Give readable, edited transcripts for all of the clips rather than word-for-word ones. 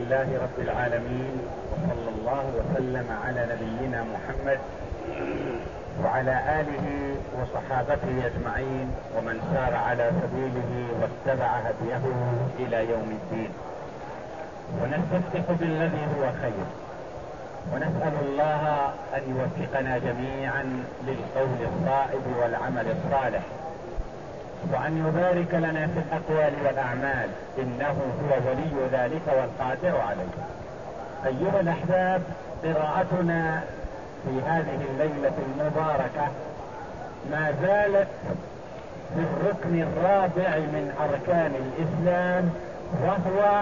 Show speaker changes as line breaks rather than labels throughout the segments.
لله رب العالمين، وصلى الله وسلم على نبينا محمد وعلى آله وصحابته أجمعين ومن سار على سبيله واتبع هديه إلى يوم الدين. ونستفتح بالذي هو خير، ونسأل الله أن يوفقنا جميعا للقول الصائب والعمل الصالح، وأن يبارك لنا في الأقوال والأعمال، إنه هو ولي ذلك والقادر عليه. أيها الأحباب، قراءتنا في هذه الليلة المباركة ما زالت في الركن الرابع من أركان الإسلام، وهو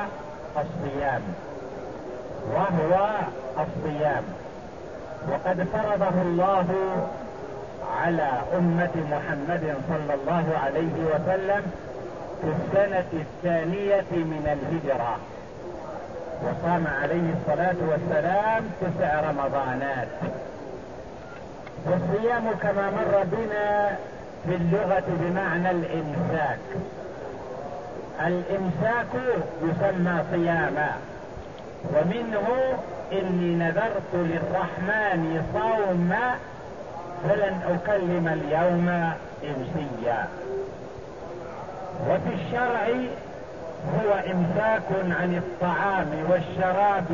الصيام. وقد فرضه الله على أمة محمد صلى الله عليه وسلم في السنة الثانية من الهجرة، وصام عليه الصلاة والسلام 9 رمضانات. والصيام كما مر بنا في اللغة بمعنى الإمساك. الإمساك يسمى صياما، ومنه إني نذرت للرحمن صوما فلن أكلم اليوم إنسيا. وفي الشرع هو إمساك عن الطعام والشراب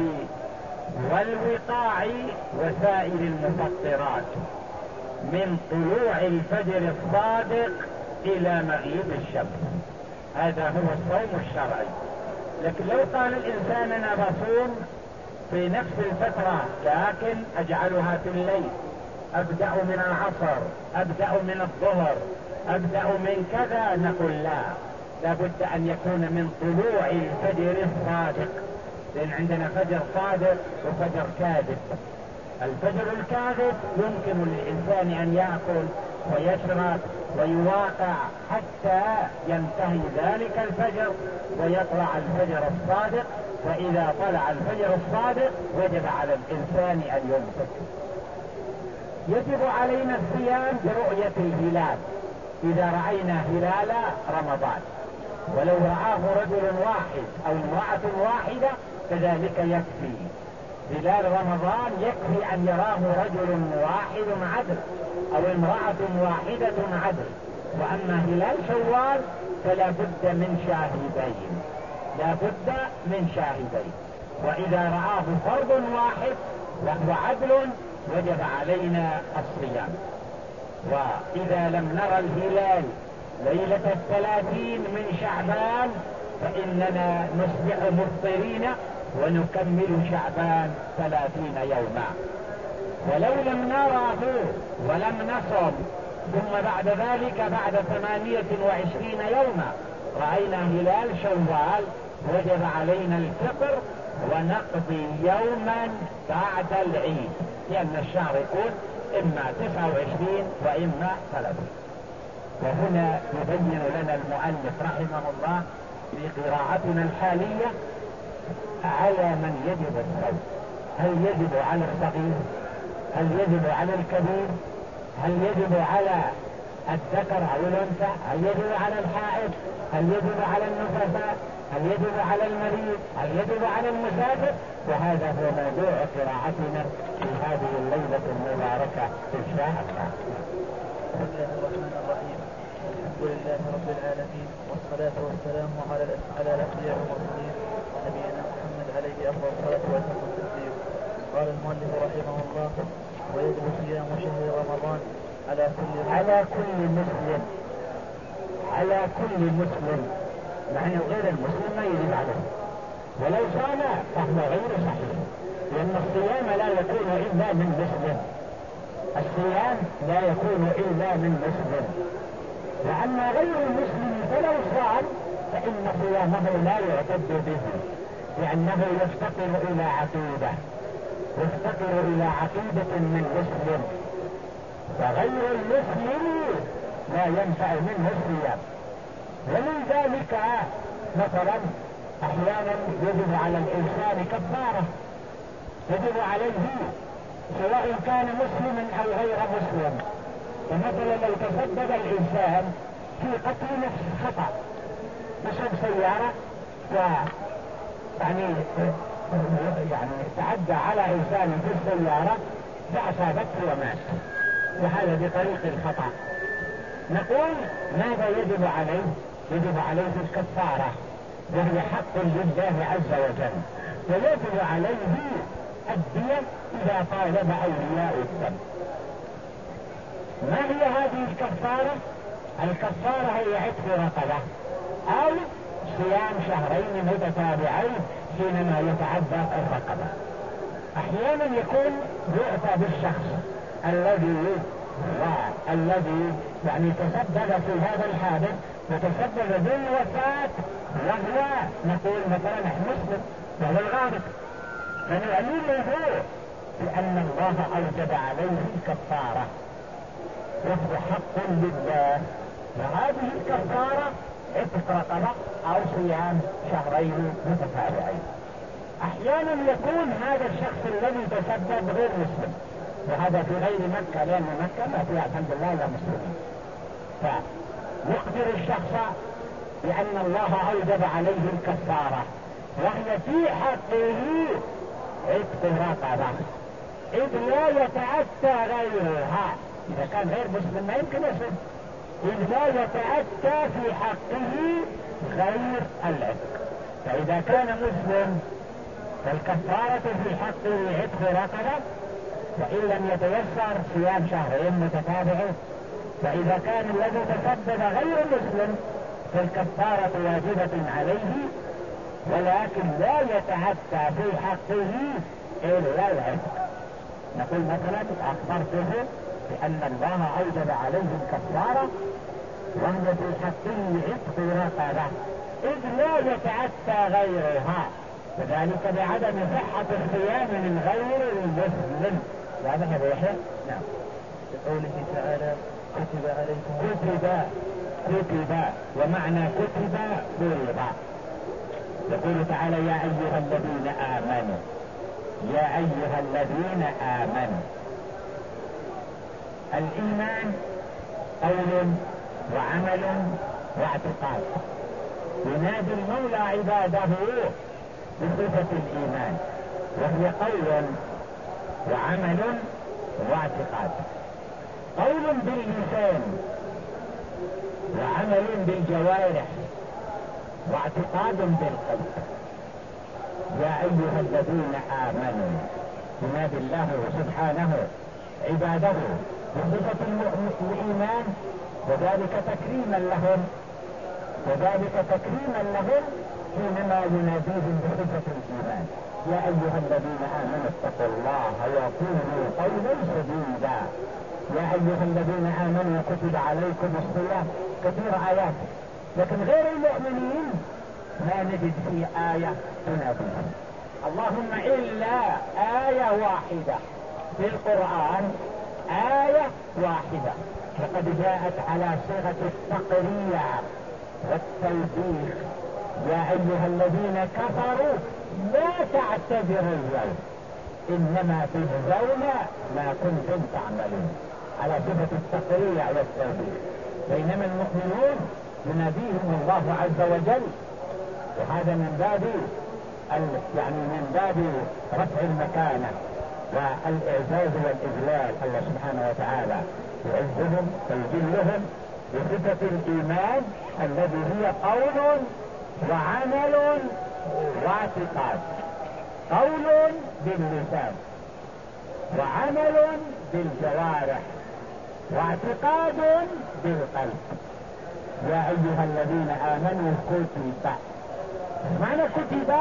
والوقاع وسائر المفطرات من طلوع الفجر الصادق إلى مغيب الشمس. هذا هو الصوم الشرعي. لكن لو قال الإنسان أنا بصوم في نفس الفترة، لكن أجعلها في الليل، أبدأ من العصر، أبدأ من الظهر، أبدأ من كذا، نقول لا، لابد أن يكون من طلوع الفجر الصادق، لأن عندنا فجر صادق وفجر كاذب. الفجر الكاذب يمكن للإنسان أن يأكل ويشرب ويواقع حتى ينتهي ذلك الفجر ويطلع الفجر الصادق. فإذا طلع الفجر الصادق وجب على الإنسان أن يمسك. يجب علينا الصيام برؤية الهلال، إذا رأينا هلال رمضان، ولو رآه رجل واحد أو امرأة واحدة كذلك يكفي. هلال رمضان يكفي أن يراه رجل واحد عدل أو امرأة واحدة عدل. وأما هلال شوال فلا بد من شاهدين، لا بد من شاهدين. وإذا رآه فرد واحد وهو عدل وجب علينا الصيام. وإذا لم نرى الهلال ليلة 30 من شعبان فإننا نصبح مفطرين ونكمل شعبان 30 يوما. ولو لم نراه ولم نصم ثم بعد ذلك بعد 28 يوما رأينا هلال شوال وجب علينا الفطر ونقضي يوما بعد العيد، لأن الشهر يكون إما 29 وإما 30. وهنا يبين لنا المؤلف رحمه الله في قراءتنا الحالية على من يجب الصوم. هل يجب على الصغير؟ هل يجب على الكبير؟ هل يجب على الذكر أو الأنثى؟ هل يجب على الحائض؟ هل يجب على النفساء؟ هل يجب على المريض؟ هل يجب على المسافر؟ وهذا هو موضوع قراءتنا في هذه الليلة المباركة إن شاء الله.
بسم الله الرحمن الرحيم. الحمد لله رب العالمين، والصلاة والسلام على الأنبياء والمرسلين نبينا محمد عليه أفضل الصلاة وأتم التسليم. قال المؤلف رحمه الله: ويجب صيام شهر رمضان على كل مسلم، يعني غير المسلم ما يجب عليه، ولو صام فهو غير صحيح، لأن الصيام لا يكون إلا من مسلم. الصيام لا يكون إلا من مسلم. وأما غير المسلم فلو صام فإن صيامه لا يعتد به، لأنه يفتقر إلى عقيدة، يفتقر إلى عقيدة من مسلم. فغير المسلم لا ينفع منه الصيام. ومن ذلك مثلا أحيانا يجب على الإنسان كفارة، يجب عليه سواء كان مسلما أو غير مسلم. فمثلا لو تسبب الإنسان في قتل نفس خطأ، مثلا سيارة يعني يعني تعدى على إنسان في السيارة فأصابته ومات، وهذا بطريق الخطأ. نقول ماذا يجب عليه؟ يجب عليه الكفارة، وهي حق لله عز وجل، ويجب عليه الدية إذا طالب أولياء الدم. ما هي هذه الكفارة؟ الكفارة هي عتق رقبة أو صيام شهرين متتابعين حينما يتعدى الرقبة. أحيانا يكون يؤتى بالشخص الذي يعني تسبب في هذا الحادث وتسبب بالوفاة، وهو نقول مثلا مسلم وهو الغارق، فنعلمه بأن الله أوجب عليه الكفارة، وهو حق لله، وهذه الكفارة عتق رقبة أو صيام شهرين متتابعين. أحيانا يكون هذا الشخص الذي تسبب غير مسلم، وهذا في غير مكة، لأن مكة ما فيها الحمد لله إلا مسلمين، فيخبر الشخص بأن الله أوجب عليه الكفارة، وهي في حقه عتق رقبة، إذ لا يتأتى غيرها. إذا كان غير مسلم ما يمكن يسلم، إذ لا يتأتى في حقه غير العتق. فإذا كان مسلم فالكفارة في حقه عتق رقبة، وإن لم يتيسر صيام شهرين متتابعين. فإذا كان الذي تسبب غير مسلم فالكفارة واجبة عليه، ولكن لا يتأتى في حقه إلا العتق. نقول مثلا أخبرته بأن الله أوجب عليه الكفارة وهي في حقه عتق رقبة، إذ لا يتأتى غيرها، وذلك بعدم صحة الصيام من غير المسلم. واضح يا يحيى؟ نعم.
بقوله تعالى كتب عليكم،
كتب ومعنى كتب فرض. يقول تعالى يا أيها الذين آمنوا، يا أيها الذين آمنوا. الإيمان قول وعمل واعتقاد. ينادي المولى عباده بصفة الإيمان، وهي قول وعمل واعتقاد. قول باللسان وعمل بالجوارح واعتقاد بالقلب. يا أيها الذين آمنوا، ينادي الله سبحانه عباده بصفة الإيمان، وذلك تكريما لهم حينما يناديهم بصفة الإيمان. يا أيها الذين آمنوا اتقوا الله وقولوا قولا سديدا. يا أيها الذين آمنوا كتب عليكم الصيام. كثير آيات، لكن غير المؤمنين ما نجد في آية تناديهم، اللهم إلا آية واحدة في القرآن، آية واحدة وقد جاءت على صيغة التقريع والتوبيخ. يا أيها الذين كفروا لا تعتذروا اليوم إنما تجزون ما كنتم تعملون، على صفة التقريع والتوبيخ. بينما المؤمنون يناديهم الله عز وجل، وهذا من باب من باب رفع المكانة والإعزاز والإجلال. الله سبحانه وتعالى يعزهم ويجلهم بصفة الإيمان الذي هي قول وعمل واعتقاد. قول باللسان وعمل بالجوارح واعتقاد بالقلب. يا أيها الذين آمنوا كتب. معنى كتب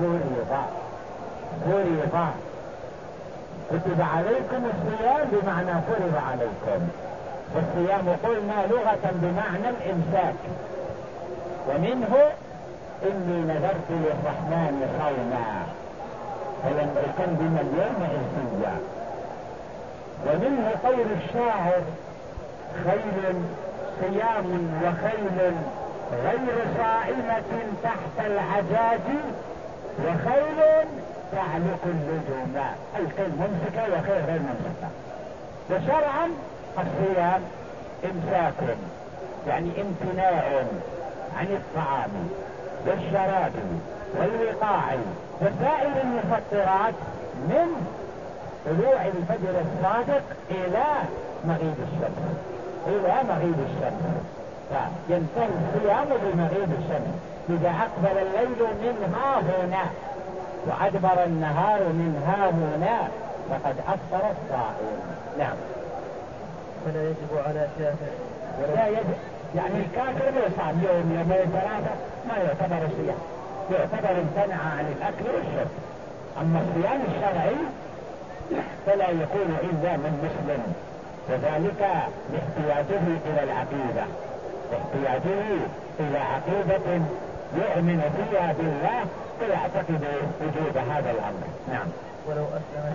فرض. كتب عليكم الصيام بمعنى فرض عليكم. والصيام قلنا لغة بمعنى الإمساك، ومنه إني نذرت للرحمن صوما فينبغي بمن يوم عزيا. ومنه قول الشاعر خيل صيام وخيل غير صائمة تحت العجاج وخيل تعلق اللجوم. الخيل ممسكة وخيل غير ممسكة. وشرعا الصيام إمساك يعني امتناع عن الطعام والشراب والوقاع وسائر المفطرات من طلوع الفجر الصادق إلى مغيب الشمس، فينتهي الصيام بمغيب الشمس. إذا أقبل الليل من ها هنا وأدبر النهار من ها هنا فقد أفطر الصائم. نعم.
فلا يجب على كافر
لا يجب، يعني الكافر لو صام يوم يومين ثلاثة ما يعتبر صيام، يعتبر امتنع عن الأكل والشرب. أما الصيام الشرعي فلا يكون إلا من مسلم، وذلك لاحتياجه إلى العقيدة، إلى عقيدة يؤمن فيها بالله ويعتقد وجود هذا الأمر. نعم.
ولو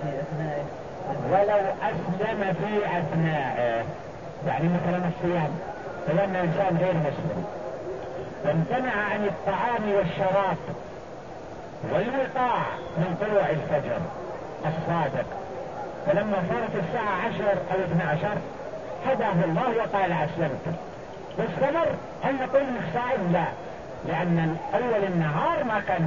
أسلم في أثنائه
يعني مثلا الصيام، فلما إنسان غير مسلم فامتنع عن الطعام والشراب والوقاع من طلوع الفجر الصادق، فلما صارت الساعة 10 أو 12 هداه الله وقال أسلمت، واستمر. هل نقول انك صائم؟ لا، لأن أول النهار ما كان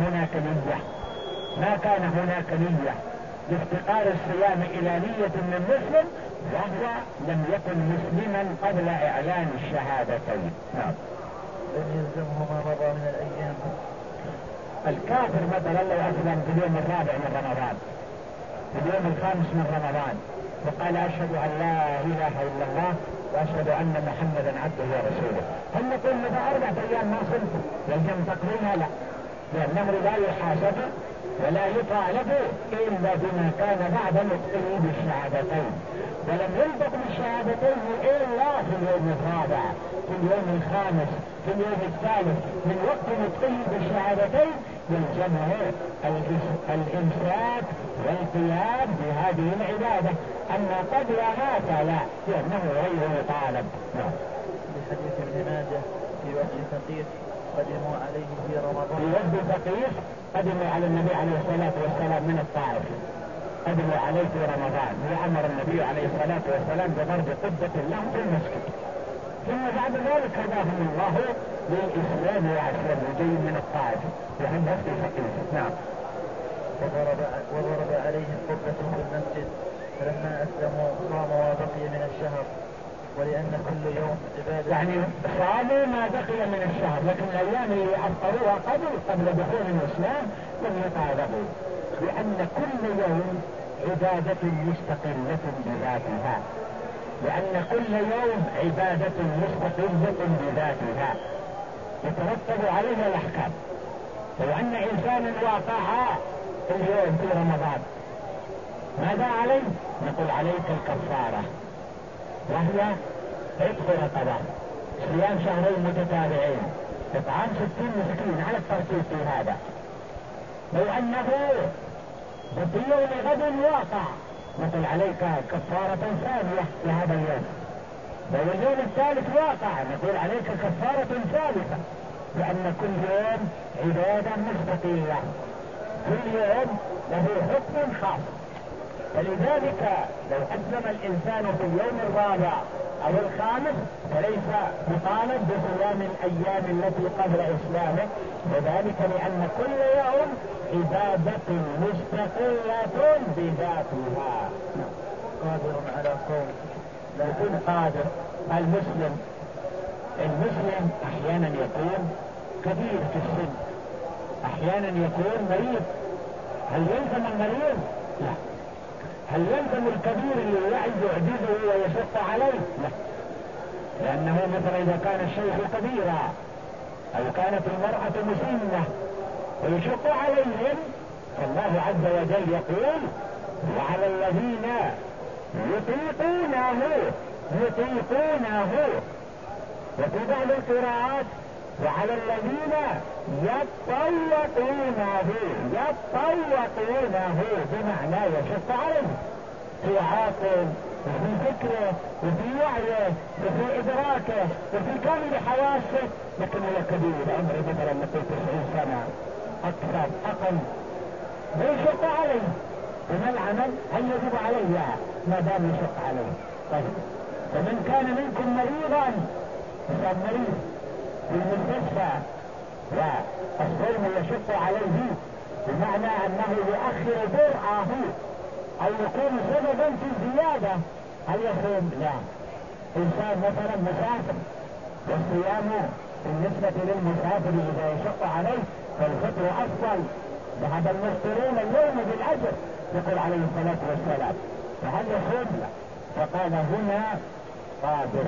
هناك نية لافتقار الصيام إلى نية من مسلم، وهو لم يكن مسلما قبل إعلان الشهادتين. نعم.
لم يلزمه ما مضى من الأيام.
الكافر مثلا لو أسلم في اليوم الرابع من رمضان، في اليوم الخامس من رمضان، وقال أشهد أن لا إله إلا الله وأشهد أن محمدا عبده ورسوله، هل نقول له 4 أيام ما صمت يلزم تقضيها؟ لا، لأنه لا يحاسب ولا يطالب إلا بما كان بعد نطقه بالشهادتين، ولم ينطق بالشهادتين إلا في اليوم الرابع، في اليوم الخامس، في اليوم الثالث من وقت نطقه بالشهادتين يلزمه الإمساك والقيام بهذه العبادة. أما قبل هذا لا، لأنه غير مطالب.
لحديث ابن ماجه في وفد ثقيف قدموا عليه في رمضان.
في وفد ثقيف قدموا على النبي عليه الصلاة والسلام من الطائف، قدموا عليه في رمضان، وأمر النبي عليه الصلاة والسلام بضرب قبة لهم في المسجد، ثم بعد ذلك هداهم الله للإسلام وأسلموا جاي من الطائف وهم وفد ثقيف. نعم.
وضرب عليهم قبة في المسجد، فلما أسلموا صاموا وبقي من الشهر، ولأن كل يوم عبادة.
يعني صاموا ما بقي من الشهر، لكن الأيام اللي أفطروها قبل دخول الإسلام لم يطالبوا، لأن كل يوم عبادة مستقلة بذاتها، يترتب عليها الأحكام. لو أن إنسانا واقع اليوم في رمضان ماذا عليه؟ نقول عليك الكفارة، وهي عتق رقبة، صيام 2 شهرين متتابعين، إطعام 60 مسكين على الترتيب في هذا. لو أنه في يوم غد واقع نقول عليك كفارة ثانية لهذا اليوم. لو اليوم الثالث واقع نقول عليك كفارة ثالثة، لأن كل يوم عبادة مستقلة، كل يوم له حكم خاص. فلذلك لو أسلم الإنسان في اليوم الرابع أو الخامس فليس مطالب بصيام الأيام التي قبل إسلامه، وذلك لأن كل يوم عبادة مستقلة بذاتها.
قادر على صوم.
لا يكون قادر. المسلم أحيانا يكون كبير في السن، أحيانا يكون مريض. هل يلزم المريض؟ لا. هل يلزم الكبير اللي يعجزه ويشق عليه؟ لا، لأنه مثلا إذا كان الشيخ كبيرا أو كانت المرأة مسنة ويشق عليهم، فالله عز وجل يقول وعلى الذين يطيقونه، وفي بعض القراءات وعلى الذين يطوقونه بمعنى يشق عليه في عاقل وفي فكره وفي وعيه وفي إدراكه وفي كامل حواسه، لكن هو كبير عمره مثلا 90 سنة أكثر أقل ويشق عليه. وما العمل؟ هل يجب عليه؟ لا، ما دام يشق عليه. طيب، فمن كان منكم مريضا، إنسان مريض في المستشفى والصوم يشق عليه بمعنى أنه يؤخر برعه أو يكون سببا في الزيادة، هل يصوم؟ لا. إنسان مثلا مسافر، والصيام بالنسبة للمسافر إذا يشق عليه فالفطر أفضل، ذهب المفطرون اليوم بالأجر يقول عليه الصلاة والسلام، فهل يصوم؟ لا. فقال هنا قادر،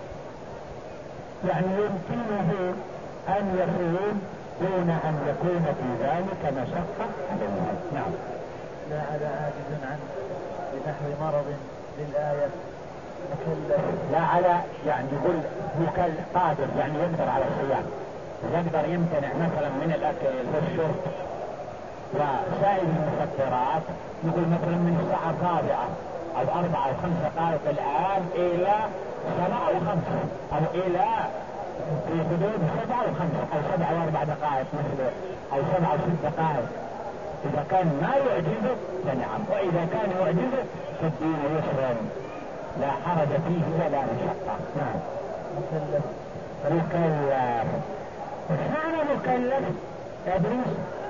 يعني يمكنه أن يصوم دون أن يكون في ذلك مشقة عليه. نعم.
لا على عاجز عنه بنحو مرض للآية مكلف.
لا على يعني يقول قادر يعني يقدر على الصيام، يقدر يمتنع مثلا من الأكل والشرب وسائر المفطرات، نقول مثلا من الساعة 4 أو 4 أو 5 دقائق الآن إلى 7 أو 5 أو إلى في حدود 7 أو 5 أو 7 أو 4 دقائق مثل أو 7 أو 6 دقائق. إذا كان ما يعجزه فنعم، وإذا كان يعجزه فالدين يسر لا حرج فيه ولا مشقة. نعم.
مكلف.
مكلف. وش معنى مكلف يا ادريس؟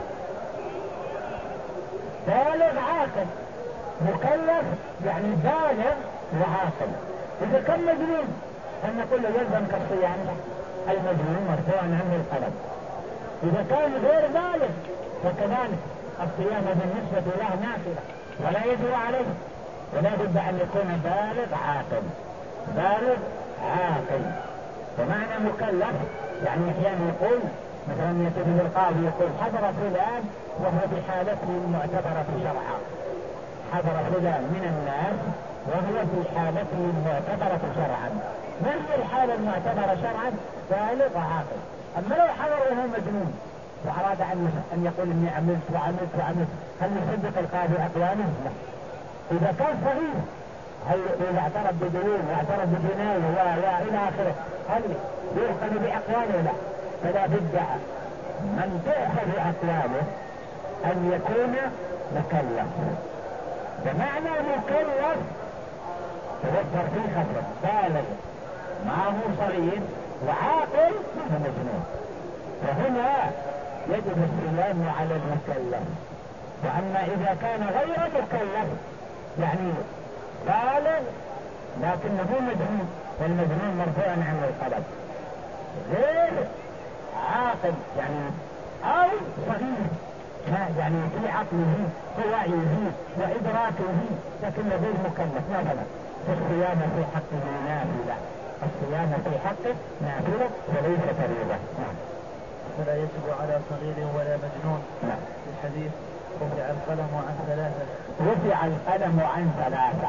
بالغ عاقل. مكلف يعني بالغ وعاقل. إذا كان مجنون أن نقول له يلزم كالصيام، المجنون مرفوع عنه القلم. إذا كان غير بالغ فكذلك الصيام بالنسبة له نافلة ولا يجب عليه، ولا بد أن يكون بالغ عاقل. بالغ عاقل. ومعنى مكلف يعني أحيانا يقول مثلا يتبه القاضي يقول حضر فلان وهو بحالته المعتبرة شرعا، حضر فلان من الناس وهو في حالته المعتبرة شرعا. ما هي الحالة المعتبرة شرعا؟ بالغ وعاقل. أما لو حضر وهو مجنون وأراد أن يقول إني عملت وعملت هل يصدق القاضي أقواله؟ لا. إذا كان صغير هل إذا اعترف بديون واعترف بجناية وإلى آخره هل يؤخذ بأقواله؟ لا. فلا بد من تؤخذ أقواله أن يكون مكلف. بمعنى مكلف توفر فيه خطر، بالغ ما هو صغير وعاقل ومجنون. فهنا يجب الصيام على المكلف. وأما إذا كان غير مكلف يعني بالغ لكنه مجنون، والمجنون مرفوع عنه القلم، غير عاقل يعني أو صغير يعني في عقله ووعيه وإدراكه لكن غير مكلف مثلا، فالصيام في حقه نافلة، الصيام في حقه نافلة وليس فريضة.
فلا يجب على صغير ولا مجنون. في الحديث رفع القلم عن 3.
رفع القلم عن 3.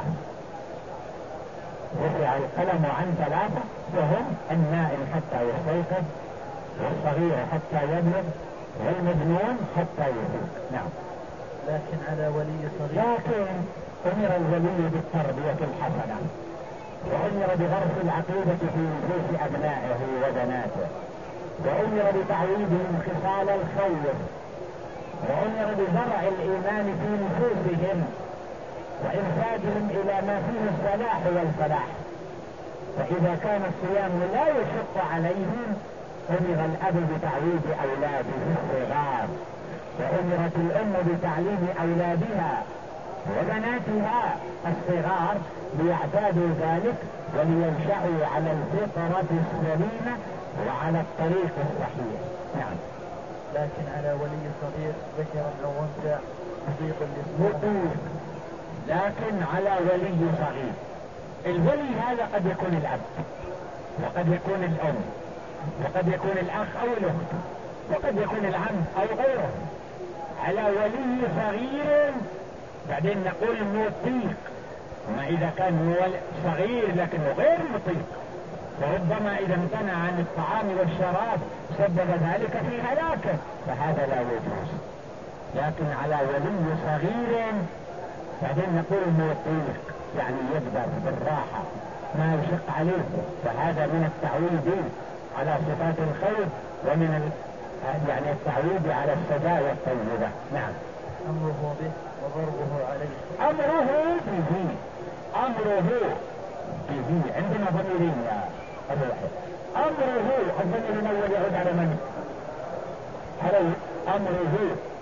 رفع القلم عن 3 وهم النائم حتى يستيقظ، والصغير حتى يبلغ، والمجنون حتى يفيق. نعم.
لكن على ولي صغير.
لكن أمر الولي بالتربية الحسنة، وأمر بغرس العقيدة في نفوس أبنائه وبناته، وأمر بتعويدهم خصال الخير، وأمر بزرع الإيمان في نفوسهم وإرشادهم إلى ما فيه الصلاح والفلاح. فإذا كان الصيام لا يشق عليهم أمر الأب بتعويد أولاده الصغار، وأمرت الأم بتعليم أولادها وبناتها الصغار ليعتادوا ذلك ولينشأوا على الفطرة السليمة وعلى الطريق الصحيح. نعم.
لكن على ولي صغير ذكرا أو أنثى مطيق للصوم.
لكن على ولي صغير، الولي هذا قد يكون الأب وقد يكون الأم وقد يكون الأخ أو الأخت وقد يكون العم أو غيره. على ولي صغير بعدين نقول مطيق، ما إذا كان صغير لكنه غير مطيق، وربما إذا امتنع عن الطعام والشراب سبب ذلك في هلاكه، فهذا لا يجوز. لكن على ولي صغير بعدين نقول مطيق يعني يقدر بالراحة ما يشق عليه، فهذا من التعويد على صفات الخير ومن يعني التعويد على السجايا الطيبة. نعم.
أمره به وضربه عليه.
أمره به. أمره به عندنا ضميرين يا أبو يحيى. أمره الضمير الأول يعود على من؟ هل أمره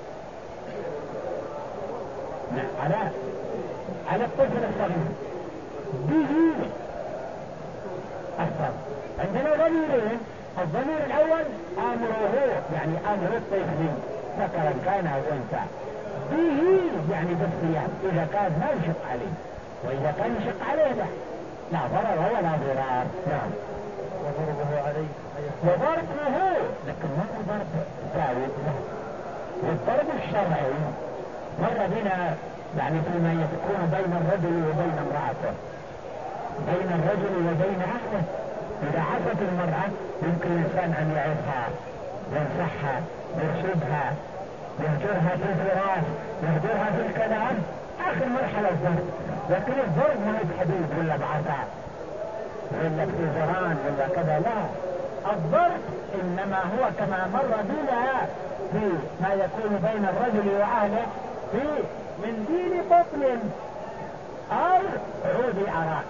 على الطفل الصغير به الصغير. عندنا ضميرين، الضمير الأول أمره يعني أمر الطفل ذكرا كان أو أنثى، به يعني بالصيام إذا كان ما يشق عليه، وإذا كان يشق عليه لا ضرر ولا ضرار. نعم.
وضربه عليه
وضربه لكن ما هو ضرب زاوية، والضرب الشرعي مر بنا يعني فيما يكون بين الرجل وبين امرأته، بين الرجل وبين أهله. إذا عصت المرأة يمكن الإنسان أن يعظها، ينصحها، يرشدها، يهجرها في الفراش، يهجرها في الكلام، آخر مرحلة الضرب. لكن الضرب ما هو بحديد ولا بعصا ولا بتزران ولا كذا، لا، الضرب إنما هو كما مر بنا في ما يكون بين الرجل وأهله في منديل بطن أو عود أراك.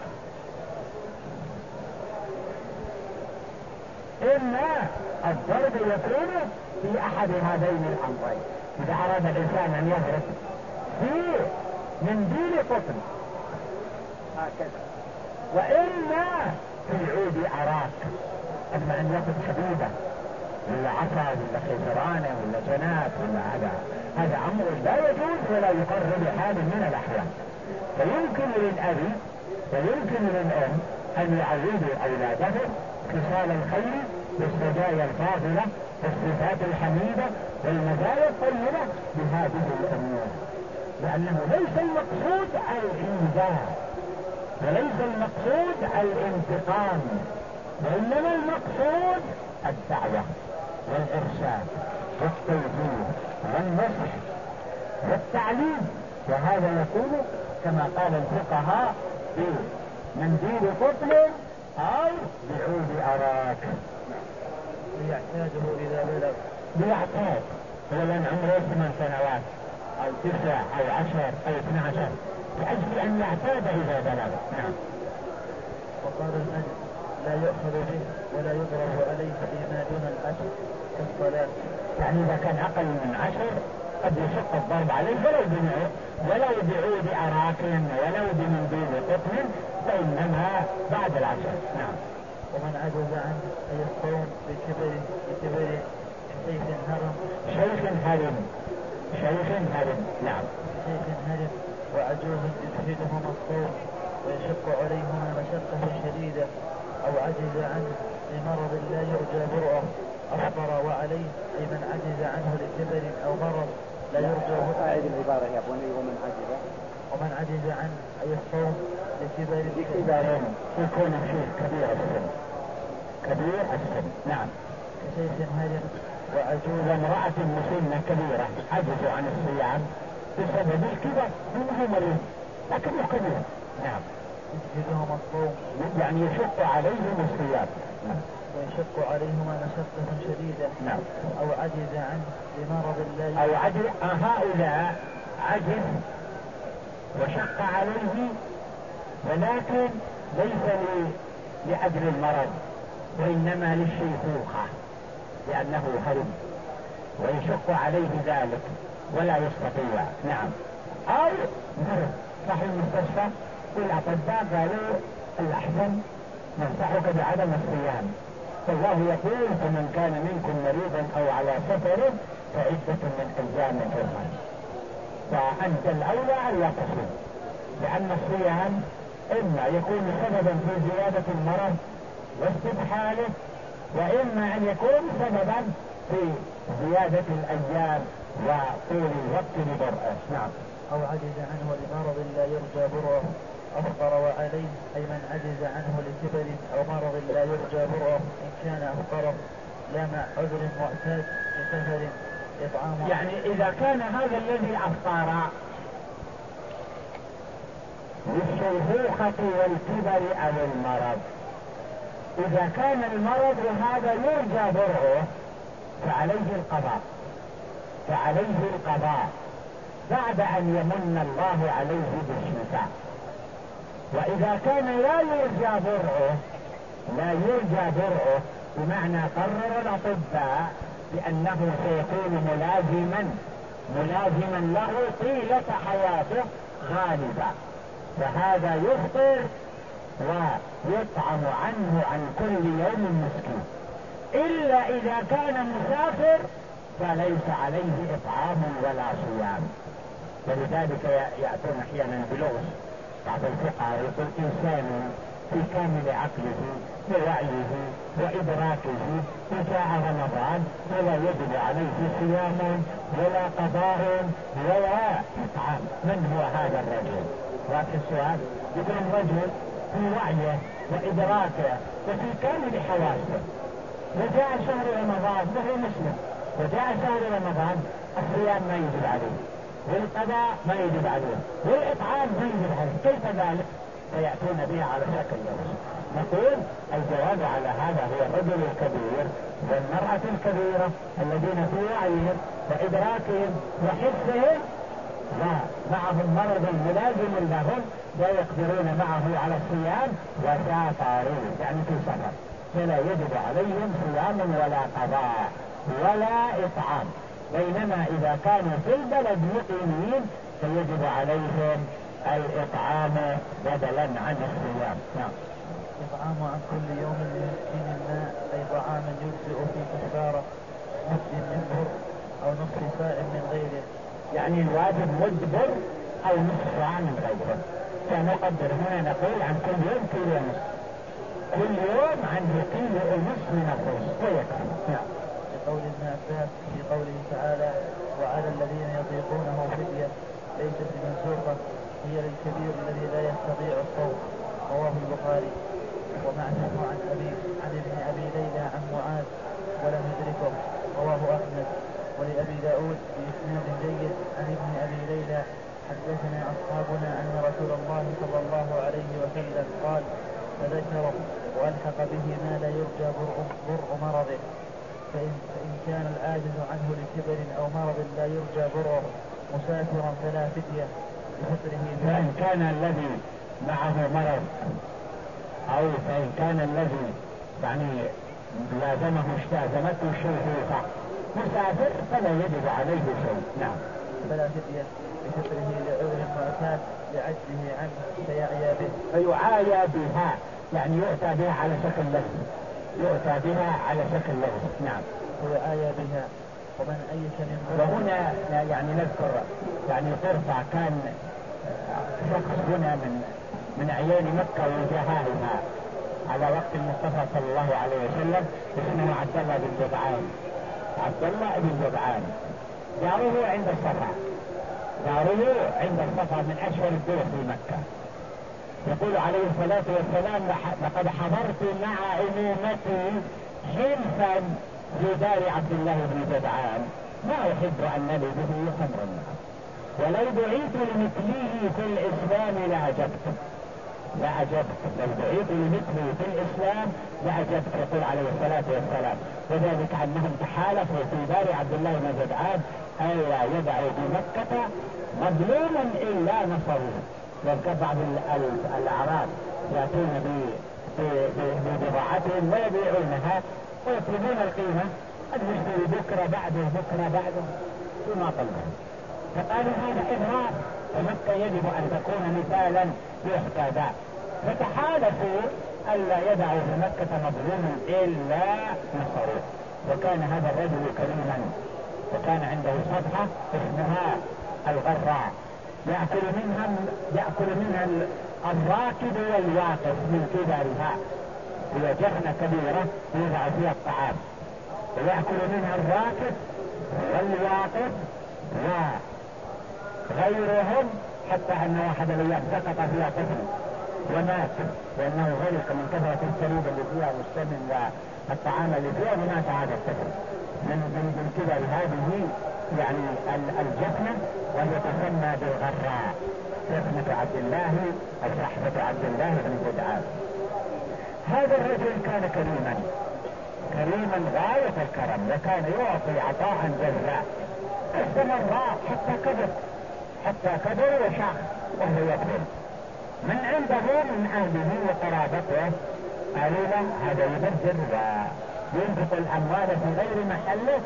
إن الضرب يكون في أحد هذين الأمرين، إذا أراد الإنسان أن يضرب في منديل قطن هكذا، وإما في عود أراك، أما أن يأخذ حديدة ولا عصا ولا خزرانة ولا جنات ولا هذا أمر لا يجوز ولا يقر بحال من الأحوال. فيمكن للأب ويمكن للأم أن يعودوا أولادهم خصال الخير والسجايا الفاضلة والصفات الحميدة والمزايا الطيبة بهذه الأمور، لأنه ليس المقصود الإنذار وليس المقصود الانتقام، وإنما المقصود الدعوة والإرشاد والتوجيه والنصح والتعليم. وهذا يكون كما قال الفقهاء في منديل قطن أو بعود أراك.
ليعتاده إذا بلغ،
ليعتاد ولن عمره 8 سنوات أو 9 أو 10 أو 12 لأجل أن يعتاد إذا بلغ. نعم.
وقال المجد لا يؤخذ به ولا يضرب عليه فيما دون العشر كالصلاة.
يعني إذا كان أقل من 10 قد يشق الضرب عليه ولو بعود أراك ولو بمنديل قطن، فإنما بعد 10. نعم.
ومن عجز عنه أي الصوم بكبر شيخ هرم،
شيخ هرم. نعم.
شيخ هرم وعجوز يجهدهما الصوم ويشق عليهما مشقة شديدة أو عجز عنه لمرض لا يرجى برؤه أفطر وعليه، أي من عجز عنه لكبر أو مرض لا يرجى برؤه.
أعيد العبارة يا أبوني.
ومن عجز عنه أي الصوم لكبر
يكون شيخ كبير السن. نعم.
كشيخ هرم وعجوز.
وامرأة مسنة كبيرة عجزوا عن الصيام بسبب الكبر، هم مريض لكنه كبير. نعم.
يجهدهم الصوم
يعني يشق عليهم الصيام.
ويشق عليهما مشقة شديدة.
نعم.
أو عجز عنه لمرض لا
أو عجز. هؤلاء عجز وشق عليه ولكن ليس لأجل المرض وإنما للشيخوخة، لأنه هرم ويشق عليه ذلك ولا يستطيع. نعم. أو مرض صح المستشفى والأطباء قالوا الأحسن ننصحك بعدم الصيام، فالله يقول فمن كان منكم مريضا أو على سفر فعدة من أيام أخرى. فأنت الأولى أن لا تصوم، لأن الصيام إما يكون سببا في زيادة المرض واستبحاله، وإما أن يكون سببا في زيادة الأيام وطول الوقت لبرئه. نعم.
أو عجز عنه لمرض لا يرجى برؤه أفطر وعليه، أي من عجز عنه لكبر أو مرض لا يرجى برؤه إن كان أفطره لا مع عذر معتاد لسفر إطعامه.
يعني إذا كان هذا الذي أفطر للشيخوخة والكبر أو المرض، إذا كان المرض هذا يرجى برؤه فعليه القضاء بعد أن يمن الله عليه بالشفاء. وإذا كان لا يرجى برؤه بمعنى قرر الأطباء لأنه سيكون ملازما له طيلة حياته غالبا، فهذا يفطر ويطعم عنه عن كل يوم مسكين، إلا إذا كان مسافر فليس عليه إطعام ولا صيام. ولذلك يأتون أحيانا بلغز بعض الفقهاء يقول إنسان في كامل عقله ووعيه وإدراكه جاء رمضان ولا يجب عليه صيام ولا قضاء ولا إطعام. من هو هذا الرجل؟ وفي السؤال يقول الرجل في وعيه وإدراكه وفي كامل حواسه، وجاء شهر رمضان وهو مسلم، وجاء شهر رمضان الصيام ما يجب عليه والقضاء ما يجب عليه والإطعام ما يجب عليه، كيف ذلك؟ فيأتون بها على شكل لغز. نقول الجواب على هذا هو الرجل الكبير والمرأة الكبيرة الذين في وعيهم وإدراكهم وحسهم ومعهم مرض ملازم لهم لا يقدرون معه على الصيام وسافروا يعني في سفر، فلا يجب عليهم صيام ولا قضاء ولا إطعام. بينما إذا كانوا في البلد مقيمين فيجب عليهم الإطعام بدلا عن الصيام. نعم.
إطعام عن كل يوم لمسكين الماء، أي طعاما يجزئ في كفارة مد من بر أو نصف ساع من غيره.
يعني الواجب مد بر أو نصف ساع من غيره. فنقدر هنا نقول عن كل يوم كيلو ونصف، كل يوم عنده كيلو ونصف من الرز ويكفي. نعم.
لقول ابن عباس في قوله تعالى وعلى الذين يطيقونه فدية ليست بمنسوخة هي للكبير الذي لا يستطيع الصوم، رواه البخاري. ومعناه عن ابن ابي ليلى عن معاذ ولم يدركه، رواه احمد. ولابي داود باسناد جيد عن ابن ابي ليلى حدثنا اصحابنا ان رسول الله صلى الله عليه وسلم قال فذكره والحق به ما لا يرجى برء مرضه، فإن كان العاجز عنه لكبر أو مرض لا يرجى برؤه مسافرا فلا فدية لفطره.
فإن كان الذي معه مرض أو فإن كان الذي يعني لازمته الشيخوخة مسافر فلا يجب عليه شيء. نعم.
فلا فدية لفطره لعذر معتاد لعجزه عنه فيعيا به.
فيعايا بها يعني يؤتى بها على شكل لفظ، يؤتى بها على شكل لفظ. نعم.
ويعايا بها. ومن أيس من
وهنا يعني نذكر يعني طرفة كان شخص هنا من عيان مكة وجهائها على وقت المصطفى صلى الله عليه وسلم اسمه عبد الله بن جدعان. عبد الله بن جدعان داره عند الصفا، داره عند الصفا من أشهر الدور في مكة. يقول عليه الصلاة والسلام لقد حضرت مع عمومتي حلفا في دار عبد الله بن جدعان ما أحب أنني به خمر النار، ولو دعيت لمثله في الإسلام لأجبت لو دعيت لمثله في الإسلام لأجبت. يقول عليه الصلاة والسلام وذلك أنهم تحالفوا في دار عبد الله بن جدعان ألا يدعوا بمكة مظلوما إلا نصروه. بعض الأعراب يأتون ببضاعتهم ويبيعونها ويطلبون القيمة، المشتري بكرة بعده ثم طلبوا، فقالوا هذا إضرار ومكة يجب أن تكون مثالا يحتذى، فتحالفوا ألا يدعوا في مكة مظلوما إلا نصروه. وكان هذا الرجل كريما وكان عنده صفحة اسمها الغراء يأكل منها الراكب والواقف من كبارها، هي جفنة كبيرة يوضع فيها الطعام، ويأكل منها الراكب والواقف وغيرهم، حتى أن واحد الأيام سقط فيها طفل ومات لأنه غرق من كثرة السريد اللي فيها والسمن والطعام اللي فيها، ومات هذا الطفل من كبر هذه يعني الجفنة، وهي تسمى بالغراء، جفنة عبد الله أو صحبة عبد الله بن جدعان. هذا الرجل كان كريما غاية الكرم، وكان يعطي عطاء جزاء، استمر حتى كبر وشاخ وهو يبذل من عنده من أهله وقرابته. قالوا له هذا يبذل وينفق الأموال في غير محله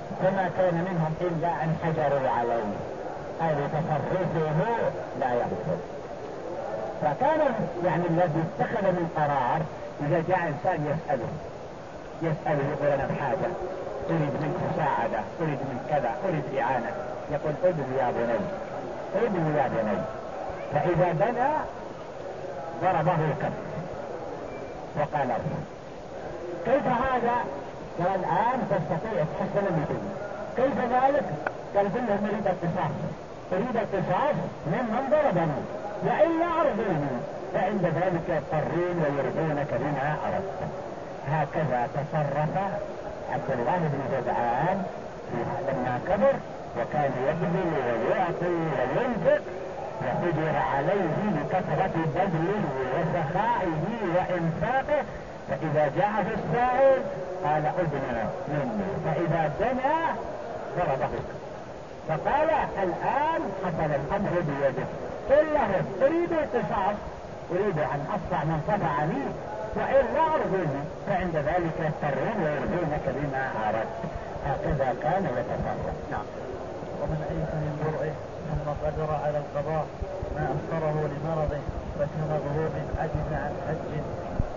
فما كان منهم إلا أن حجروا عليه، أي تصرفه لا يبطل. فكان يعني الذي اتخذ من قرار إذا جاء إنسان يسأله يقول أنا بحاجة، أريد منك مساعدة، أريد من كذا، أريد إعانة، يقول ادعو يا بني، ادعو يا بني. فإذا بنى ضربه الكف وقال ارفع. كيف هذا؟ قال الآن تستطيع تحسن المثل. كيف ذلك؟ قال كلهم أريد القصاص، أريد القصاص ممن ضربني، وإلا أرضوني، فعند ذلك يضطرون ويرضونك بما أردت. هكذا تصرف عبد الله بن جدعان لما كبر، وكان يبذل ويعطي وينفق، وقدر عليه لكثرة بذله وسخائه وإنفاقه. فإذا جاء في السائل قال أدنى مني، فإذا دنا ضربه. فقال الآن حصل الأمر بيده، قل لهم أريد القصاص، أريد أن أصفع من صفع لي، وإلا أرضوني، فعند ذلك يضطرون ويرضونك بما أردت. هكذا كان يتصرف. نعم.
ومن أيس من برئه ثم قدر على القضاء ما أخره لمرضه، فكمظلوم عجز عن حج